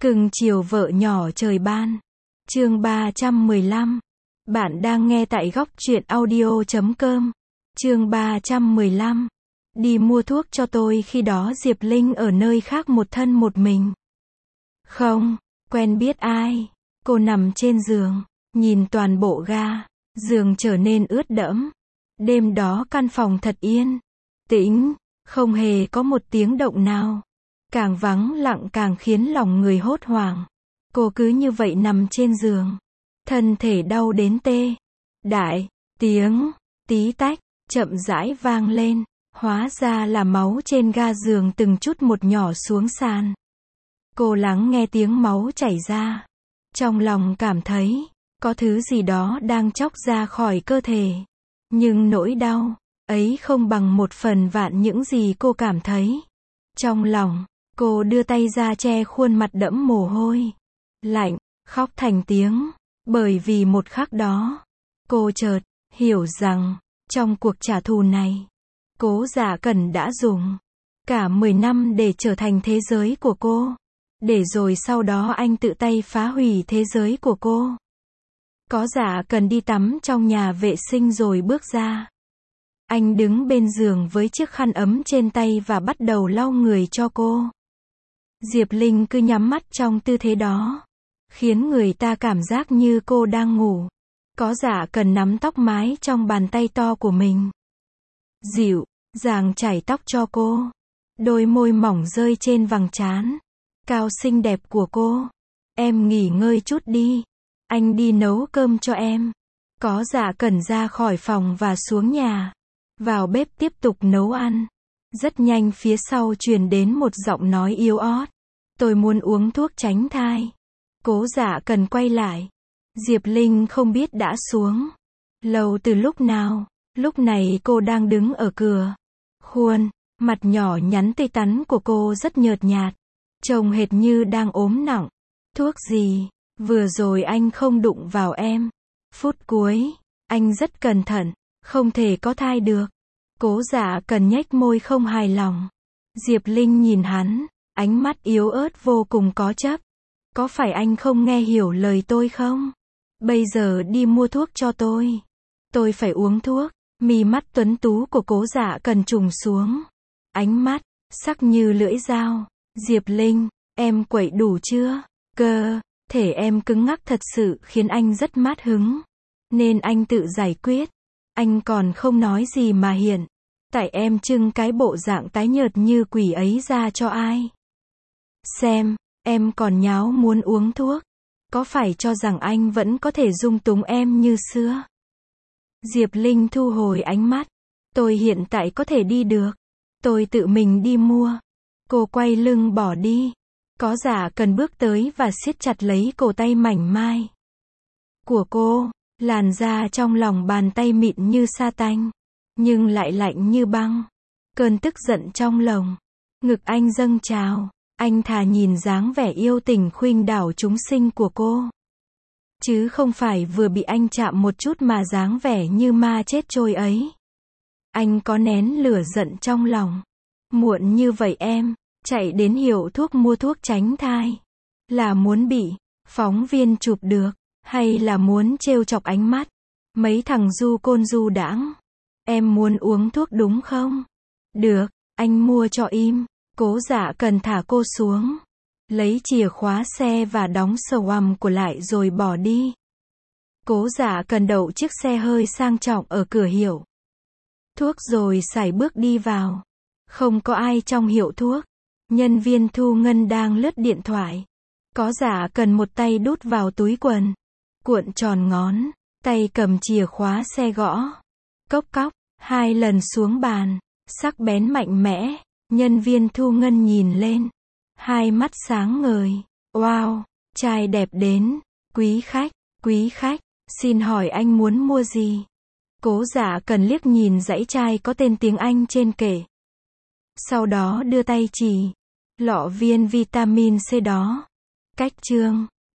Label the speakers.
Speaker 1: Cưng chiều vợ nhỏ trời ban. Chương 315. Bạn đang nghe tại góc truyện audio.com. Chương 315. Đi mua thuốc cho tôi. Khi đó Diệp Linh ở nơi khác một thân một mình. Không quen biết ai. Cô nằm trên giường, nhìn toàn bộ ga giường trở nên ướt đẫm. Đêm đó căn phòng thật yên tĩnh, không hề có một tiếng động nào. Càng vắng lặng càng khiến lòng người hốt hoảng. Cô cứ như vậy nằm trên giường, thân thể đau đến tê dại. Tiếng tí tách chậm rãi vang lên, hóa ra là máu trên ga giường từng chút một nhỏ xuống sàn. Cô lắng nghe tiếng máu chảy ra, trong lòng cảm thấy có thứ gì đó đang tróc ra khỏi cơ thể. Nhưng nỗi đau ấy không bằng 1/1000 những gì cô cảm thấy trong lòng. Cô đưa tay ra che khuôn mặt đẫm mồ hôi lạnh, khóc thành tiếng. Bởi vì một khắc đó, cô chợt hiểu rằng, trong cuộc trả thù này, Cố Dạ Cẩn đã dùng cả 10 năm để trở thành thế giới của cô. Để rồi sau đó anh tự tay phá hủy thế giới của cô. Cố Dạ Cẩn đi tắm trong nhà vệ sinh rồi bước ra. Anh đứng bên giường với chiếc khăn ấm trên tay và bắt đầu lau người cho cô. Diệp Linh cứ nhắm mắt trong tư thế đó, khiến người ta cảm giác như cô đang ngủ. Cố Dạ Cẩn nắm tóc mái trong bàn tay to của mình, dịu dàng chải tóc cho cô. Đôi môi mỏng rơi trên vầng trán cao xinh đẹp của cô. Em nghỉ ngơi chút đi, anh đi nấu cơm cho em. Cố Dạ Cẩn ra khỏi phòng và xuống nhà, vào bếp tiếp tục nấu ăn. Rất nhanh phía sau truyền đến một giọng nói yếu ớt. Tôi muốn uống thuốc tránh thai. Cố Dạ Cẩn quay lại. Diệp Linh không biết đã xuống lâu từ lúc nào. Lúc này cô đang đứng ở cửa. Khuôn mặt nhỏ nhắn tươi tắn của cô rất nhợt nhạt, trông hệt như đang ốm nặng. Thuốc gì? Vừa rồi anh không đụng vào em. Phút cuối, anh rất cẩn thận, không thể có thai được. Cố Dạ Cẩn nhếch môi không hài lòng. Diệp Linh nhìn hắn, ánh mắt yếu ớt vô cùng có chấp. Có phải anh không nghe hiểu lời tôi không? Bây giờ đi mua thuốc cho tôi. Tôi phải uống thuốc. Mí mắt tuấn tú của Cố Dạ Cẩn trùng xuống. Ánh mắt sắc như lưỡi dao. Diệp Linh, em quậy đủ chưa? Cơ thể em cứng ngắc thật sự khiến anh rất mát hứng. Nên anh tự giải quyết. Anh còn không nói gì mà hiện tại em trưng cái bộ dạng tái nhợt như quỷ ấy ra cho ai xem. Em còn nháo muốn uống thuốc. Có phải cho rằng anh vẫn có thể dung túng em như xưa? Diệp Linh thu hồi ánh mắt. Tôi hiện tại có thể đi được. Tôi tự mình đi mua. Cô quay lưng bỏ đi. Cố Dạ Cẩn bước tới và siết chặt lấy cổ tay mảnh mai của cô. Làn da trong lòng bàn tay mịn như sa tanh, nhưng lại lạnh như băng. Cơn tức giận trong lồng ngực anh dâng trào. Anh thà nhìn dáng vẻ yêu tình khuynh đảo chúng sinh của cô, chứ không phải vừa bị anh chạm một chút mà dáng vẻ như ma chết trôi ấy. Anh có nén lửa giận trong lòng. Muộn như vậy em chạy đến hiệu thuốc mua thuốc tránh thai. Là muốn bị phóng viên chụp được, hay là muốn trêu chọc ánh mắt mấy thằng du côn du đãng? Em muốn uống thuốc đúng không? Được, anh mua cho im. Cố Dạ Cẩn thả cô xuống, lấy chìa khóa xe và đóng xoàm của lại rồi bỏ đi. Cố Dạ Cẩn đậu chiếc xe hơi sang trọng ở cửa hiệu thuốc rồi sải bước đi vào. Không có ai trong hiệu thuốc. Nhân viên thu ngân đang lướt điện thoại. Cố Dạ Cẩn một tay đút vào túi quần, cuộn tròn ngón tay cầm chìa khóa xe gõ cốc cốc 2 lần xuống bàn, sắc bén mạnh mẽ. Nhân viên thu ngân nhìn lên, hai mắt sáng ngời. Wow, trai đẹp đến. Quý khách, xin hỏi anh muốn mua gì? Cố Dạ Cẩn liếc nhìn dãy chai có tên tiếng Anh trên kệ. Sau đó đưa tay chỉ lọ viên vitamin C đó. Cách trương